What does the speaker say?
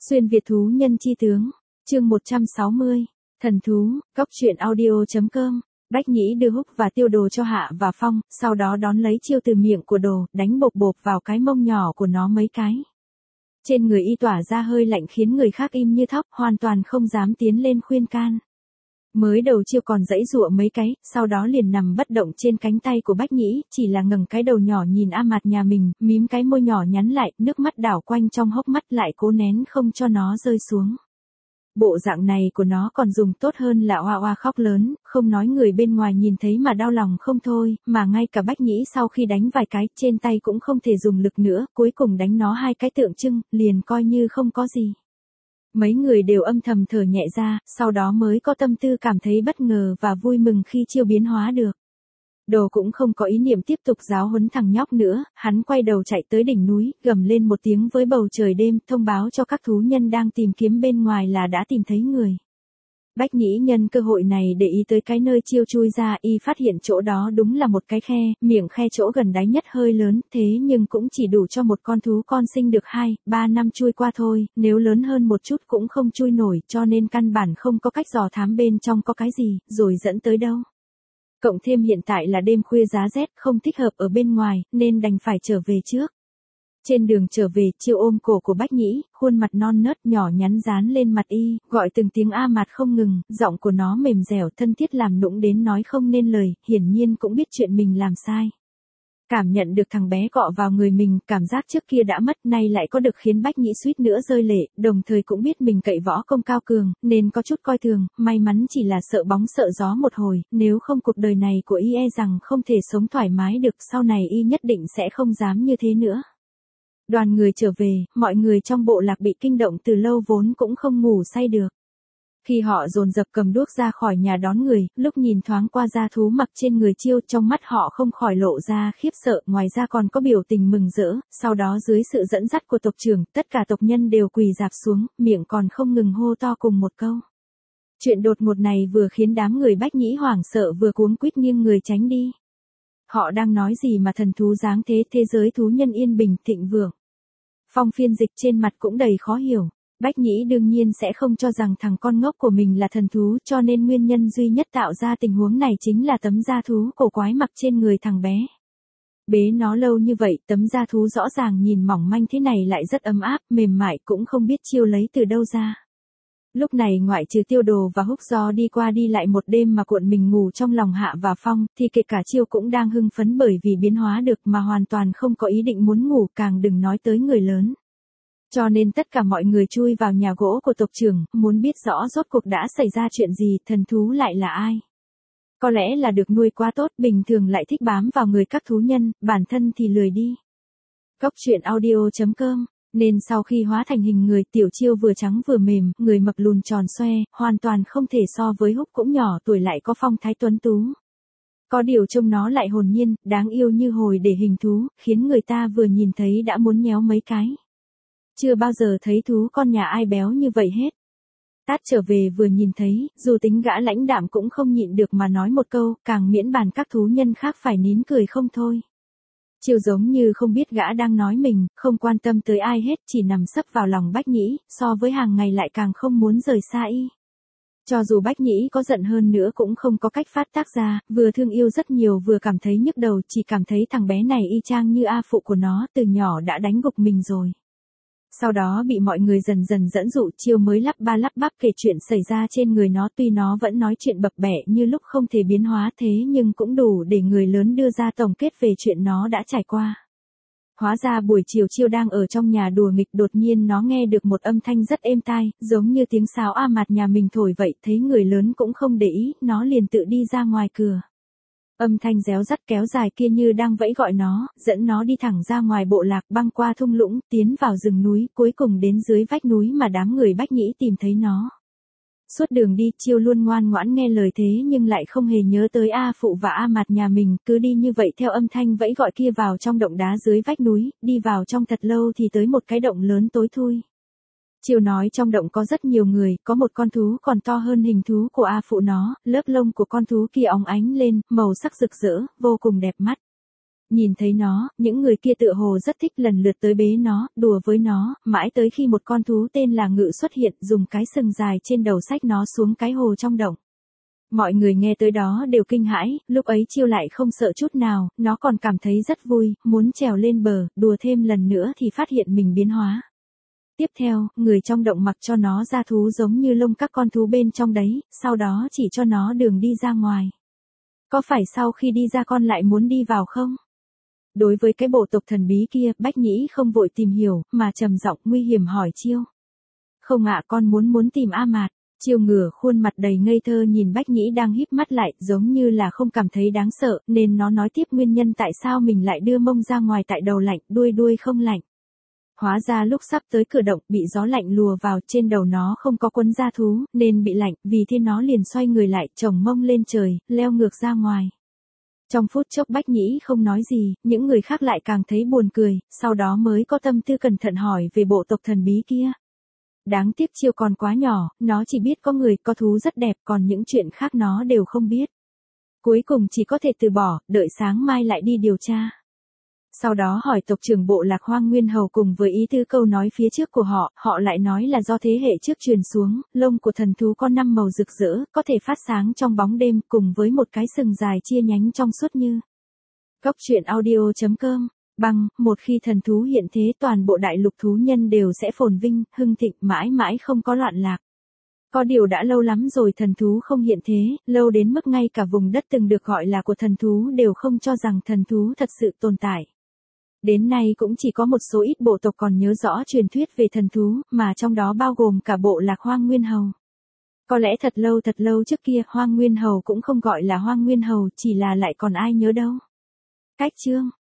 Xuyên Việt thú nhân chi tướng, chương 160, thần thú, góc truyện audio.com. Bách Nhĩ đưa Húc và Tiêu Đồ cho Hạ và Phong, sau đó đón lấy chiêu từ miệng của Đồ, đánh bộp bộp vào cái mông nhỏ của nó mấy cái. Trên người y tỏa ra hơi lạnh khiến người khác im như thóc, hoàn toàn không dám tiến lên khuyên can. Mới đầu chiêu còn giãy giụa mấy cái, sau đó liền nằm bất động trên cánh tay của Bách Nhĩ, chỉ là ngẩng cái đầu nhỏ nhìn A Mạt nhà mình, mím cái môi nhỏ nhắn lại, nước mắt đảo quanh trong hốc mắt lại cố nén không cho nó rơi xuống. Bộ dạng này của nó còn dùng tốt hơn là oa oa khóc lớn, không nói người bên ngoài nhìn thấy mà đau lòng không thôi, mà ngay cả Bách Nhĩ sau khi đánh vài cái trên tay cũng không thể dùng lực nữa, cuối cùng đánh nó hai cái tượng trưng, liền coi như không có gì. Mấy người đều âm thầm thở nhẹ ra, sau đó mới có tâm tư cảm thấy bất ngờ và vui mừng khi chiêu biến hóa được. Đồ cũng không có ý niệm tiếp tục giáo huấn thằng nhóc nữa, hắn quay đầu chạy tới đỉnh núi, gầm lên một tiếng với bầu trời đêm, thông báo cho các thú nhân đang tìm kiếm bên ngoài là đã tìm thấy người. Bách Nhĩ nhân cơ hội này để ý tới cái nơi chiêu chui ra, y phát hiện chỗ đó đúng là một cái khe, miệng khe chỗ gần đáy nhất hơi lớn, thế nhưng cũng chỉ đủ cho một con thú con sinh được 2-3 năm chui qua thôi, nếu lớn hơn một chút cũng không chui nổi, cho nên căn bản không có cách dò thám bên trong có cái gì, rồi dẫn tới đâu. Cộng thêm hiện tại là đêm khuya giá rét, không thích hợp ở bên ngoài, nên đành phải trở về trước. Trên đường trở về, chiêu ôm cổ của Bách Nhĩ, khuôn mặt non nớt nhỏ nhắn dán lên mặt y, gọi từng tiếng A Mạt không ngừng, giọng của nó mềm dẻo thân thiết làm nũng đến nói không nên lời, hiển nhiên cũng biết chuyện mình làm sai. Cảm nhận được thằng bé cọ vào người mình, cảm giác trước kia đã mất nay lại có được khiến Bách Nhĩ suýt nữa rơi lệ, đồng thời cũng biết mình cậy võ công cao cường, nên có chút coi thường, may mắn chỉ là sợ bóng sợ gió một hồi, nếu không cuộc đời này của y e rằng không thể sống thoải mái được, sau này y nhất định sẽ không dám như thế nữa. Đoàn người trở về, mọi người trong bộ lạc bị kinh động từ lâu vốn cũng không ngủ say được. Khi họ dồn dập cầm đuốc ra khỏi nhà đón người, lúc nhìn thoáng qua da thú mặc trên người chiêu, trong mắt họ không khỏi lộ ra khiếp sợ, ngoài ra còn có biểu tình mừng rỡ, sau đó dưới sự dẫn dắt của tộc trưởng, tất cả tộc nhân đều quỳ rạp xuống, miệng còn không ngừng hô to cùng một câu. Chuyện đột ngột này vừa khiến đám người Bách Nhĩ hoảng sợ vừa cuống quýt nghiêng người tránh đi. Họ đang nói gì mà thần thú dáng thế, thế giới thú nhân yên bình thịnh vượng. Phong phiên dịch trên mặt cũng đầy khó hiểu. Bách Nhĩ đương nhiên sẽ không cho rằng thằng con ngốc của mình là thần thú, cho nên nguyên nhân duy nhất tạo ra tình huống này chính là tấm da thú cổ quái mặc trên người thằng bé. Bế nó lâu như vậy, tấm da thú rõ ràng nhìn mỏng manh thế này lại rất ấm áp, mềm mại, cũng không biết chiêu lấy từ đâu ra. Lúc này ngoại trừ Tiêu Đồ và Húc do đi qua đi lại một đêm mà cuộn mình ngủ trong lòng Hạ và Phong, thì kể cả chiêu cũng đang hưng phấn bởi vì biến hóa được mà hoàn toàn không có ý định muốn ngủ, càng đừng nói tới người lớn. Cho nên tất cả mọi người chui vào nhà gỗ của tộc trưởng, muốn biết rõ rốt cuộc đã xảy ra chuyện gì, thần thú lại là ai. Có lẽ là được nuôi quá tốt, bình thường lại thích bám vào người các thú nhân, bản thân thì lười đi. Góc truyện audio.com. Nên sau khi hóa thành hình người, tiểu chiêu vừa trắng vừa mềm, người mập lùn tròn xoe, hoàn toàn không thể so với Húc, cũng nhỏ tuổi lại có phong thái tuấn tú. Có điều trông nó lại hồn nhiên, đáng yêu như hồi để hình thú, khiến người ta vừa nhìn thấy đã muốn nhéo mấy cái. Chưa bao giờ thấy thú con nhà ai béo như vậy hết. Tát trở về vừa nhìn thấy, dù tính gã lãnh đạm cũng không nhịn được mà nói một câu, càng miễn bàn các thú nhân khác phải nín cười không thôi. Chiêu giống như không biết gã đang nói mình, không quan tâm tới ai hết, chỉ nằm sấp vào lòng Bách Nhĩ, so với hàng ngày lại càng không muốn rời xa y. Cho dù Bách Nhĩ có giận hơn nữa cũng không có cách phát tác ra, vừa thương yêu rất nhiều vừa cảm thấy nhức đầu, chỉ cảm thấy thằng bé này y chang như A phụ của nó, từ nhỏ đã đánh gục mình rồi. Sau đó bị mọi người dần dần dẫn dụ, chiêu mới lắp ba lắp bắp kể chuyện xảy ra trên người nó, tuy nó vẫn nói chuyện bập bẹ như lúc không thể biến hóa thế nhưng cũng đủ để người lớn đưa ra tổng kết về chuyện nó đã trải qua. Hóa ra buổi chiều chiêu đang ở trong nhà đùa nghịch, đột nhiên nó nghe được một âm thanh rất êm tai, giống như tiếng sáo A Mạt nhà mình thổi vậy, thấy người lớn cũng không để ý, nó liền tự đi ra ngoài cửa. Âm thanh réo rắt kéo dài kia như đang vẫy gọi nó, dẫn nó đi thẳng ra ngoài bộ lạc, băng qua thung lũng, tiến vào rừng núi, cuối cùng đến dưới vách núi mà đám người Bách Nhĩ tìm thấy nó. Suốt đường đi, chiêu luôn ngoan ngoãn nghe lời thế nhưng lại không hề nhớ tới A phụ và A Mạt nhà mình, cứ đi như vậy theo âm thanh vẫy gọi kia vào trong động đá dưới vách núi, đi vào trong thật lâu thì tới một cái động lớn tối thui. Chiêu nói trong động có rất nhiều người, có một con thú còn to hơn hình thú của A phụ nó, lớp lông của con thú kia óng ánh lên, màu sắc rực rỡ, vô cùng đẹp mắt. Nhìn thấy nó, những người kia tựa hồ rất thích lần lượt tới bế nó, đùa với nó, mãi tới khi một con thú tên là Ngự xuất hiện, dùng cái sừng dài trên đầu xách nó xuống cái hồ trong động. Mọi người nghe tới đó đều kinh hãi, lúc ấy Chiêu lại không sợ chút nào, nó còn cảm thấy rất vui, muốn trèo lên bờ, đùa thêm lần nữa thì phát hiện mình biến hóa. Tiếp theo, người trong động mặc cho nó ra thú giống như lông các con thú bên trong đấy, sau đó chỉ cho nó đường đi ra ngoài. Có phải sau khi đi ra con lại muốn đi vào không? Đối với cái bộ tộc thần bí kia, Bách Nhĩ không vội tìm hiểu, mà trầm giọng nguy hiểm hỏi Chiêu. Không ạ, con muốn tìm A Mạt. Chiêu ngửa khuôn mặt đầy ngây thơ nhìn Bách Nhĩ đang híp mắt lại, giống như là không cảm thấy đáng sợ, nên nó nói tiếp nguyên nhân tại sao mình lại đưa mông ra ngoài tại đầu lạnh, đuôi không lạnh. Hóa ra lúc sắp tới cửa động, bị gió lạnh lùa vào, trên đầu nó không có quấn da thú, nên bị lạnh, vì thế nó liền xoay người lại, chồng mông lên trời, leo ngược ra ngoài. Trong phút chốc Bách Nhĩ không nói gì, những người khác lại càng thấy buồn cười, sau đó mới có tâm tư cẩn thận hỏi về bộ tộc thần bí kia. Đáng tiếc Chiêu còn quá nhỏ, nó chỉ biết có người, có thú rất đẹp, còn những chuyện khác nó đều không biết. Cuối cùng chỉ có thể từ bỏ, đợi sáng mai lại đi điều tra. Sau đó hỏi tộc trưởng bộ lạc Hoang Nguyên Hầu cùng với ý tứ câu nói phía trước của họ lại nói là do thế hệ trước truyền xuống, lông của thần thú có 5 màu rực rỡ, có thể phát sáng trong bóng đêm, cùng với một cái sừng dài chia nhánh trong suốt như. Góc truyện audio.com một khi thần thú hiện thế, toàn bộ đại lục thú nhân đều sẽ phồn vinh, hưng thịnh, mãi mãi không có loạn lạc. Có điều đã lâu lắm rồi thần thú không hiện thế, lâu đến mức ngay cả vùng đất từng được gọi là của thần thú đều không cho rằng thần thú thật sự tồn tại. Đến nay cũng chỉ có một số ít bộ tộc còn nhớ rõ truyền thuyết về thần thú, mà trong đó bao gồm cả bộ lạc Hoang Nguyên Hầu. Có lẽ thật lâu trước kia, Hoang Nguyên Hầu cũng không gọi là Hoang Nguyên Hầu, chỉ là lại còn ai nhớ đâu. Cách chương